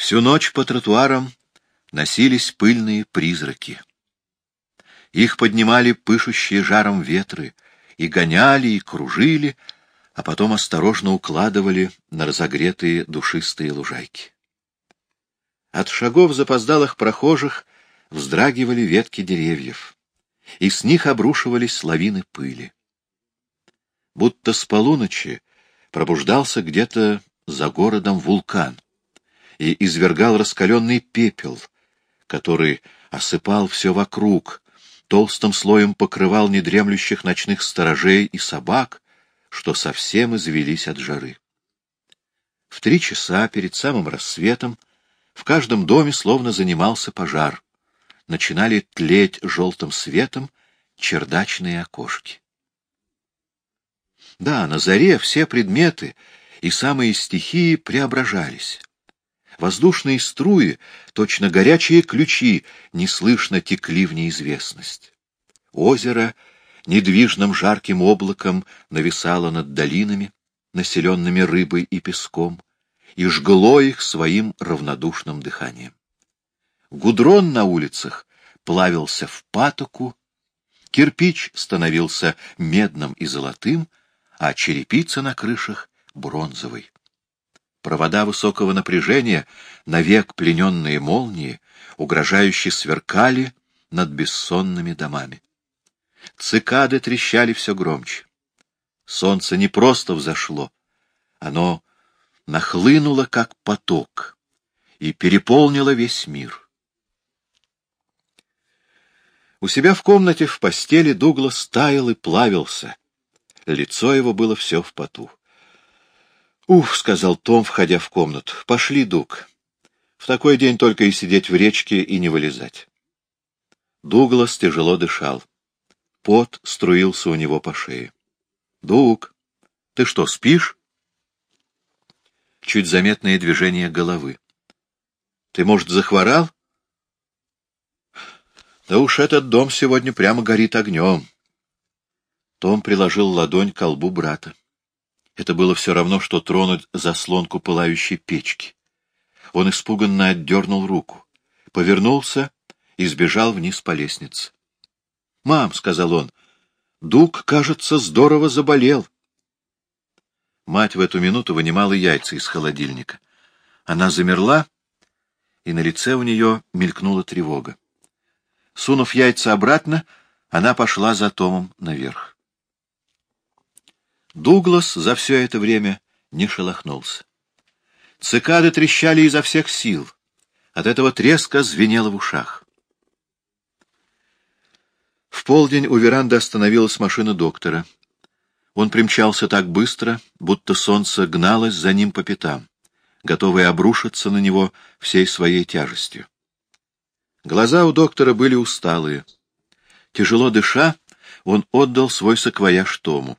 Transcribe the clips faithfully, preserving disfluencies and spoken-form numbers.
Всю ночь по тротуарам носились пыльные призраки. Их поднимали пышущие жаром ветры, и гоняли, и кружили, а потом осторожно укладывали на разогретые душистые лужайки. От шагов запоздалых прохожих вздрагивали ветки деревьев, и с них обрушивались лавины пыли. Будто с полуночи пробуждался где-то за городом вулкан и извергал раскаленный пепел, который осыпал все вокруг, толстым слоем покрывал недремлющих ночных сторожей и собак, что совсем извелись от жары. В три часа перед самым рассветом в каждом доме словно занимался пожар. Начинали тлеть желтым светом чердачные окошки. Да, на заре все предметы и самые стихии преображались. Воздушные струи, точно горячие ключи, неслышно текли в неизвестность. Озеро недвижным жарким облаком нависало над долинами, населенными рыбой и песком, и жгло их своим равнодушным дыханием. Гудрон на улицах плавился в патоку, кирпич становился медным и золотым, а черепица на крышах — бронзовой. Провода высокого напряжения, навек плененные молнии, угрожающе сверкали над бессонными домами. Цикады трещали все громче. Солнце не просто взошло, оно нахлынуло, как поток, и переполнило весь мир. У себя в комнате в постели Дуглас таял и плавился. Лицо его было все в поту. «Ух», — сказал Том, входя в комнату, — «пошли, Дуг. В такой день только и сидеть в речке и не вылезать». Дуглас тяжело дышал. Пот струился у него по шее. «Дуг, ты что, спишь?» Чуть заметное движение головы. «Ты, может, захворал?» «Да уж этот дом сегодня прямо горит огнем». Том приложил ладонь к колбу брата. Это было все равно, что тронуть заслонку пылающей печки. Он испуганно отдернул руку, повернулся и сбежал вниз по лестнице. «Мам», — сказал он, — «Дуг, кажется, здорово заболел». Мать в эту минуту вынимала яйца из холодильника. Она замерла, и на лице у нее мелькнула тревога. Сунув яйца обратно, она пошла за Томом наверх. Дуглас за все это время не шелохнулся. Цикады трещали изо всех сил. От этого треска звенело в ушах. В полдень у веранды остановилась машина доктора. Он примчался так быстро, будто солнце гналось за ним по пятам, готовое обрушиться на него всей своей тяжестью. Глаза у доктора были усталые. Тяжело дыша, он отдал свой саквояж Тому.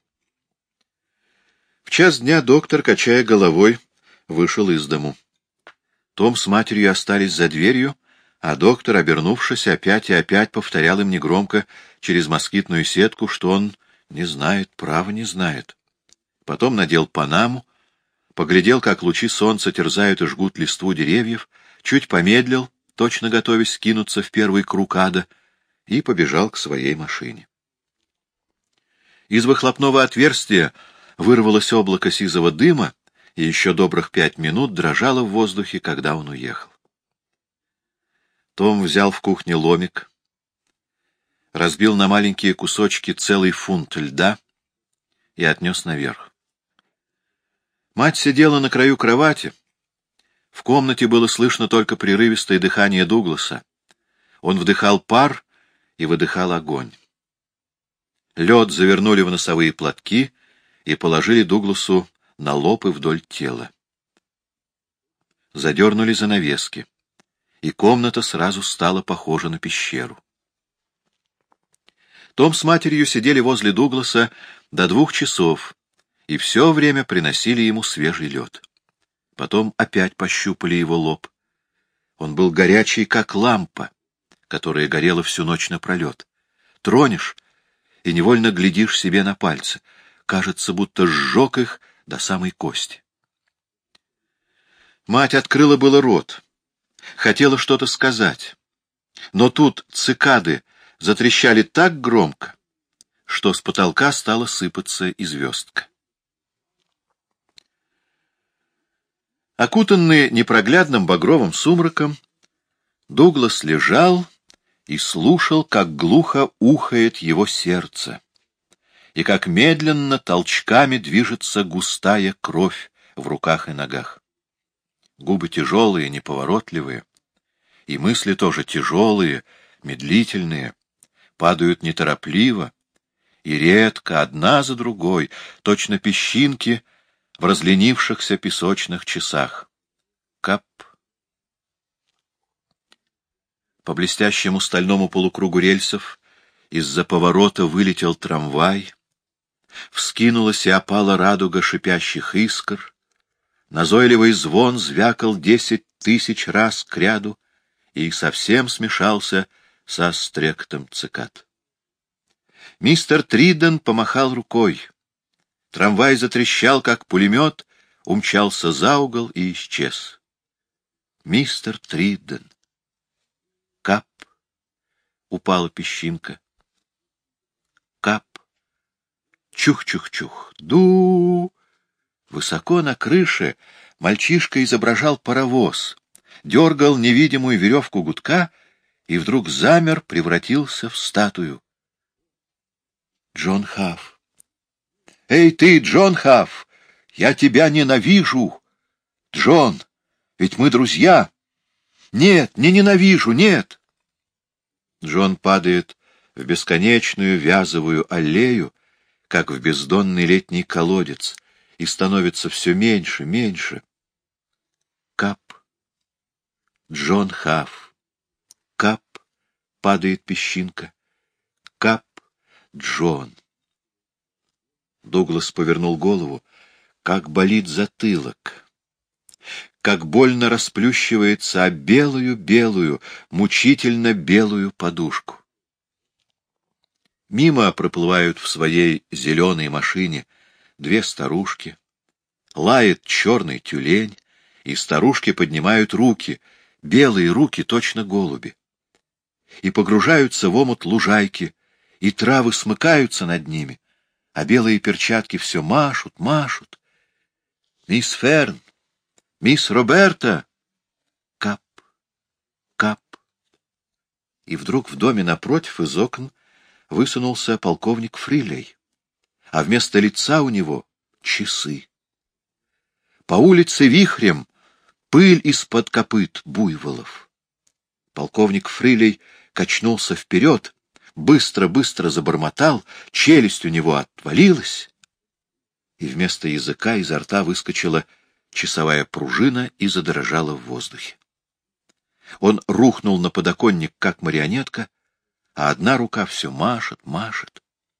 В час дня доктор, качая головой, вышел из дому. Том с матерью остались за дверью, а доктор, обернувшись, опять и опять повторял им негромко через москитную сетку, что он не знает, право не знает. Потом надел панаму, поглядел, как лучи солнца терзают и жгут листву деревьев, чуть помедлил, точно готовясь скинуться в первый круг ада, и побежал к своей машине. Из выхлопного отверстия вырвалось облако сизого дыма, и еще добрых пять минут дрожало в воздухе, когда он уехал. Том взял в кухне ломик, разбил на маленькие кусочки целый фунт льда и отнес наверх. Мать сидела на краю кровати. В комнате было слышно только прерывистое дыхание Дугласа. Он вдыхал пар и выдыхал огонь. Лед завернули в носовые платки и положили Дугласу на лоб и вдоль тела. Задернули занавески, и комната сразу стала похожа на пещеру. Том с матерью сидели возле Дугласа до двух часов, и все время приносили ему свежий лед. Потом опять пощупали его лоб. Он был горячий, как лампа, которая горела всю ночь напролет. Тронешь — и невольно глядишь себе на пальцы. Кажется, будто сжег их до самой кости. Мать открыла было рот, Хотела что-то сказать, но тут цикады затрещали так громко, что с потолка стала сыпаться и звездка. Окутанный непроглядным багровым сумраком, Дуглас лежал и слушал, как глухо ухает его сердце, и как медленно толчками движется густая кровь в руках и ногах. Губы тяжелые, неповоротливые, и мысли тоже тяжелые, медлительные, падают неторопливо и редко, одна за другой, точно песчинки в разленившихся песочных часах. Кап. По блестящему стальному полукругу рельсов из-за поворота вылетел трамвай, вскинулась и опала радуга шипящих искр, назойливый звон звякал десять тысяч раз кряду и совсем смешался со стректом цикад. Мистер Триден помахал рукой. Трамвай затрещал, как пулемет, умчался за угол и исчез. Мистер Триден. Кап. Упала песчинка. Кап. Чух-чух-чух. Ду. Высоко на крыше мальчишка изображал паровоз, дергал невидимую веревку гудка и вдруг замер, превратился в статую. Джон Хафф. «Эй ты, Джон Хафф! Я тебя ненавижу! Джон, ведь мы друзья! Нет, не ненавижу, нет!» Джон падает в бесконечную вязовую аллею, как в бездонный летний колодец, и становится все меньше, меньше. Кап. Джон Хафф. Кап. Падает песчинка. Кап. Джон. Дуглас повернул голову. Как болит затылок. Как больно расплющивается о белую-белую, мучительно белую подушку. Мимо проплывают в своей зеленой машине две старушки. Лает черный тюлень, и старушки поднимают руки, белые руки, точно голуби. И погружаются в омут лужайки, и травы смыкаются над ними, а белые перчатки все машут, машут. «Мисс Ферн! Мисс Роберта!» Кап, кап. И вдруг в доме напротив из окон высунулся полковник Фрилей, а вместо лица у него — часы. По улице вихрем пыль из-под копыт буйволов. Полковник Фрилей качнулся вперед, быстро-быстро забормотал, челюсть у него отвалилась, и вместо языка изо рта выскочила часовая пружина и задрожала в воздухе. Он рухнул на подоконник, как марионетка, а одна рука все машет, машет.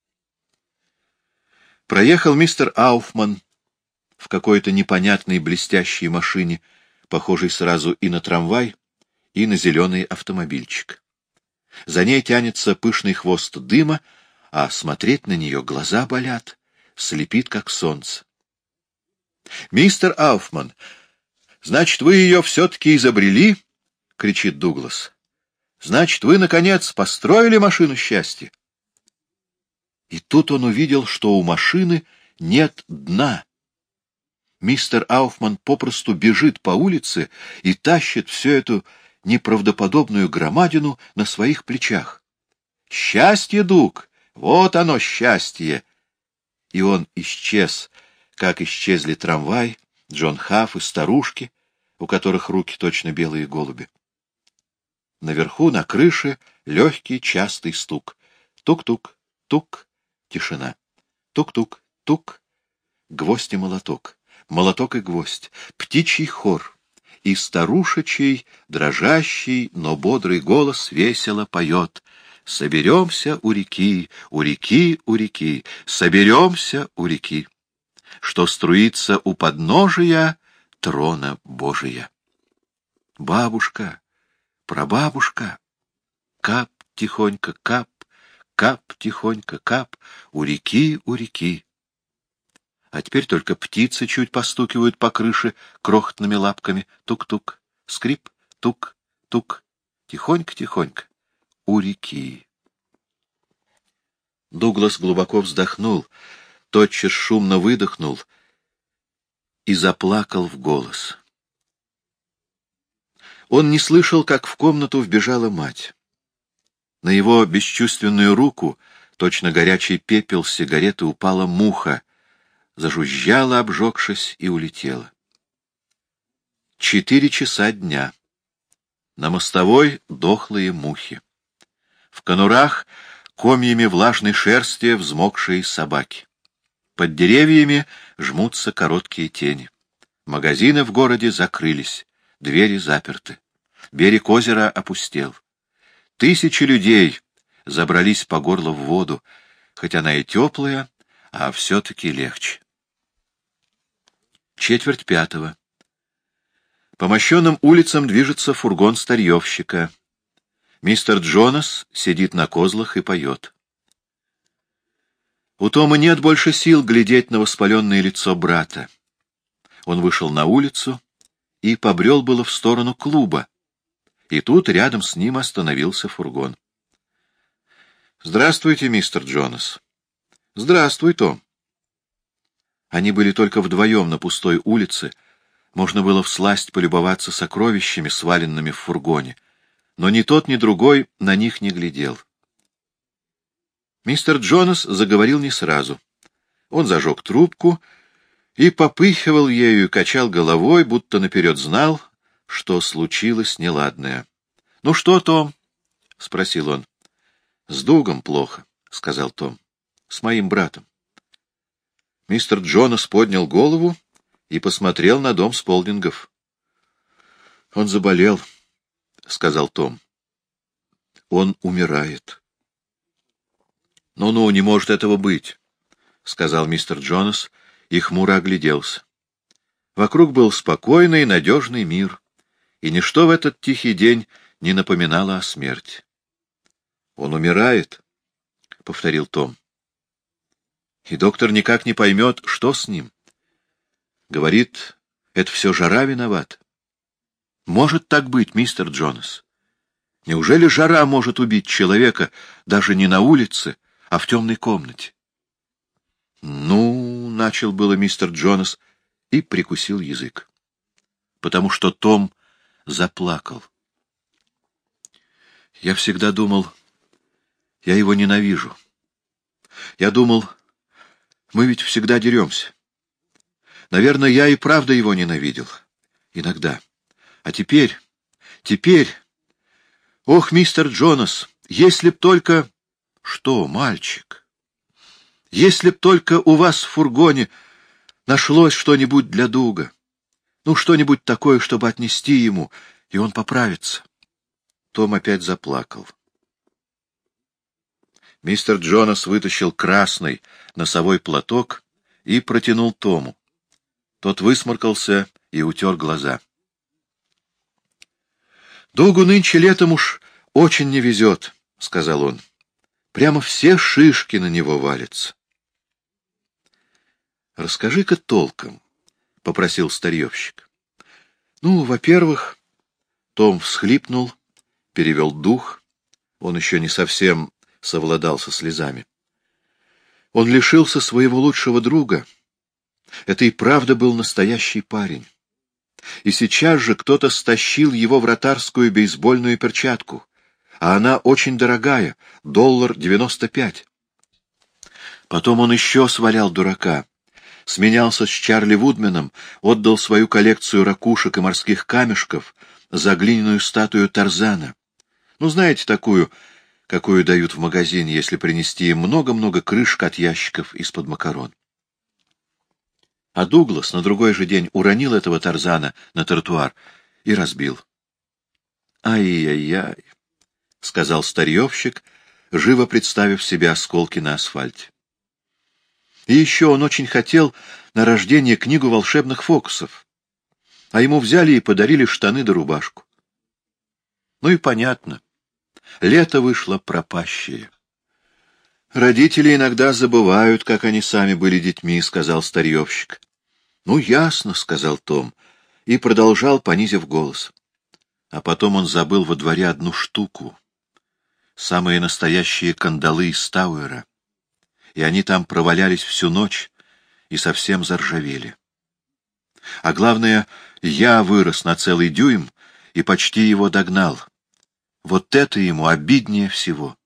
Проехал мистер Ауфман в какой-то непонятной блестящей машине, похожей сразу и на трамвай, и на зеленый автомобильчик. За ней тянется пышный хвост дыма, а смотреть на нее глаза болят, слепит, как солнце. — Мистер Ауфман, значит, вы ее все-таки изобрели? — кричит Дуглас. — Значит, вы, наконец, построили машину счастья? И тут он увидел, что у машины нет дна. Мистер Ауфман попросту бежит по улице и тащит всю эту неправдоподобную громадину на своих плечах. «Счастье, Дуг! Вот оно, счастье!» И он исчез, как исчезли трамвай, Джон Хафф и старушки, у которых руки точно белые голуби. Наверху, на крыше, легкий частый стук. Тук-тук, тук, тишина. Тук-тук, тук, гвоздь и молоток. Молоток и гвоздь. Птичий хор. И старушечий, дрожащий, но бодрый голос весело поет. Соберемся у реки, у реки, у реки, соберемся у реки, что струится у подножия трона Божия. Бабушка, прабабушка, кап тихонько, кап, кап тихонько, кап, у реки, у реки. А теперь только птицы чуть постукивают по крыше крохотными лапками. Тук-тук, скрип, тук, тук, тихонько-тихонько, у реки. Дуглас глубоко вздохнул, тотчас шумно выдохнул и заплакал в голос. Он не слышал, как в комнату вбежала мать. На его бесчувственную руку, точно горячий пепел с сигареты, упала муха, зажужжала, обжегшись, и улетела. Четыре часа дня. На мостовой дохлые мухи. В конурах комьями влажной шерсти взмокшие собаки. Под деревьями жмутся короткие тени. Магазины в городе закрылись, двери заперты. Берег озера опустел. Тысячи людей забрались по горло в воду, хоть она и теплая, а все-таки легче. Четверть пятого. По мощенным улицам движется фургон старьевщика. Мистер Джонас сидит на козлах и поет. У Тома нет больше сил глядеть на воспаленное лицо брата. Он вышел на улицу и побрел было в сторону клуба. И тут рядом с ним остановился фургон. «Здравствуйте, мистер Джонас». «Здравствуй, Том». Они были только вдвоем на пустой улице. Можно было всласть полюбоваться сокровищами, сваленными в фургоне. Но ни тот, ни другой на них не глядел. Мистер Джонас заговорил не сразу. Он зажег трубку и попыхивал ею и качал головой, будто наперед знал, что случилось неладное. — Ну что, Том? — спросил он. — С Дугом плохо, — сказал Том. — С моим братом. Мистер Джонас поднял голову и посмотрел на дом Сполдингов. — Он заболел, — сказал Том. — Он умирает. «Ну — Ну-ну, не может этого быть, — сказал мистер Джонас и хмуро огляделся. Вокруг был спокойный и надежный мир, и ничто в этот тихий день не напоминало о смерти. — Он умирает, — повторил Том. И доктор никак не поймет, что с ним. Говорит, это все жара виноват. Может так быть, мистер Джонас? Неужели жара может убить человека даже не на улице, а в темной комнате? — Ну, — начал было мистер Джонас и прикусил язык, потому что Том заплакал. Я всегда думал, я его ненавижу. Я думал, мы ведь всегда деремся. Наверное, я и правда его ненавидел. Иногда. А теперь, теперь... Ох, мистер Джонас, если б только... Что, мальчик? Если б только у вас в фургоне нашлось что-нибудь для Дуга. Ну, что-нибудь такое, чтобы отнести ему, и он поправится. Том опять заплакал. Мистер Джонас вытащил красный носовой платок и протянул Тому. Тот высморкался и утер глаза. — Дугу нынче летом уж очень не везет, — сказал он. — Прямо все шишки на него валятся. — Расскажи-ка толком, — попросил старьевщик. — Ну, во-первых... Том всхлипнул, перевел дух. Он еще не совсем совладал со слезами. Он лишился своего лучшего друга. Это и правда был настоящий парень. И сейчас же кто-то стащил его вратарскую бейсбольную перчатку, а она очень дорогая, доллар девяносто пять. Потом он еще свалял дурака, сменялся с Чарли Вудменом, отдал свою коллекцию ракушек и морских камешков за глиняную статую Тарзана. Ну, знаете, такую, какую дают в магазине, если принести им много-много крышек от ящиков из-под макарон. А Дуглас на другой же день уронил этого Тарзана на тротуар и разбил. «Ай-яй-яй», — сказал старьевщик, живо представив себе осколки на асфальте. И еще он очень хотел на рождение книгу волшебных фокусов, а ему взяли и подарили штаны да рубашку. Ну и понятно, лето вышло пропащее. «Родители иногда забывают, как они сами были детьми», — сказал старьевщик. «Ну, ясно», — сказал Том, и продолжал, понизив голос. А потом он забыл во дворе одну штуку. Самые настоящие кандалы из Тауэра. И они там провалялись всю ночь и совсем заржавели. А главное, я вырос на целый дюйм и почти его догнал. Вот это ему обиднее всего.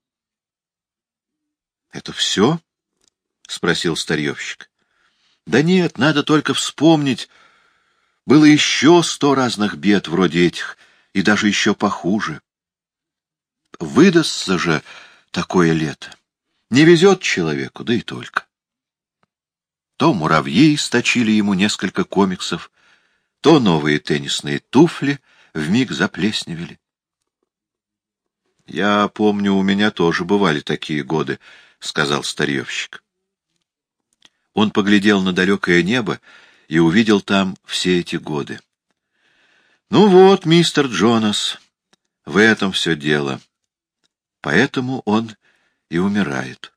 — Это все? — спросил старьевщик. — Да нет, надо только вспомнить. Было еще сто разных бед вроде этих, и даже еще похуже. Выдастся же такое лето. Не везет человеку, да и только. То муравьи источили ему несколько комиксов, то новые теннисные туфли вмиг заплесневели. — Я помню, у меня тоже бывали такие годы, — сказал старьевщик. Он поглядел на далекое небо и увидел там все эти годы. — Ну вот, мистер Джонас, в этом все дело. Поэтому он и умирает.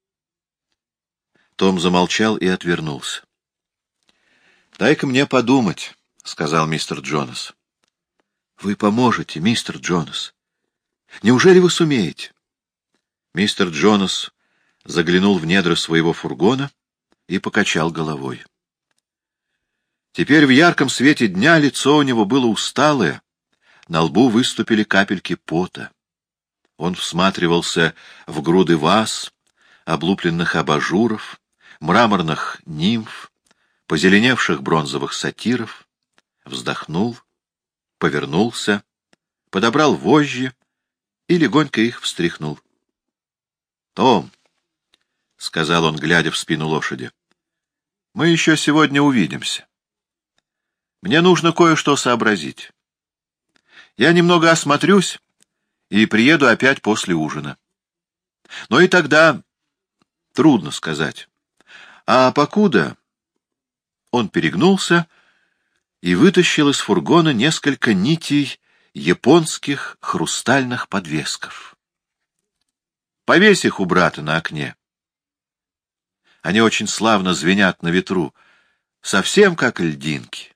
Том замолчал и отвернулся. — Дай-ка мне подумать, — сказал мистер Джонас. — Вы поможете, мистер Джонас. Неужели вы сумеете? Мистер Джонас заглянул в недра своего фургона и покачал головой. Теперь в ярком свете дня лицо у него было усталое, на лбу выступили капельки пота. Он всматривался в груды ваз, облупленных абажуров, мраморных нимф, позеленевших бронзовых сатиров, вздохнул, повернулся, подобрал вожжи и легонько их встряхнул. — Том, — сказал он, глядя в спину лошади, — мы еще сегодня увидимся. Мне нужно кое-что сообразить. Я немного осмотрюсь и приеду опять после ужина. Но и тогда трудно сказать. А покуда... Он перегнулся и вытащил из фургона несколько нитей японских хрустальных подвесков. Повесь их у брата на окне. Они очень славно звенят на ветру, совсем как льдинки.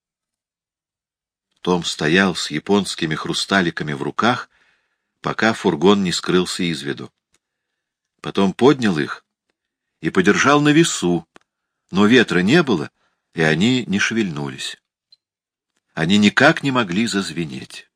Том стоял с японскими хрусталиками в руках, пока фургон не скрылся из виду. Потом поднял их и подержал на весу, но ветра не было, и они не шевельнулись. Они никак не могли зазвенеть.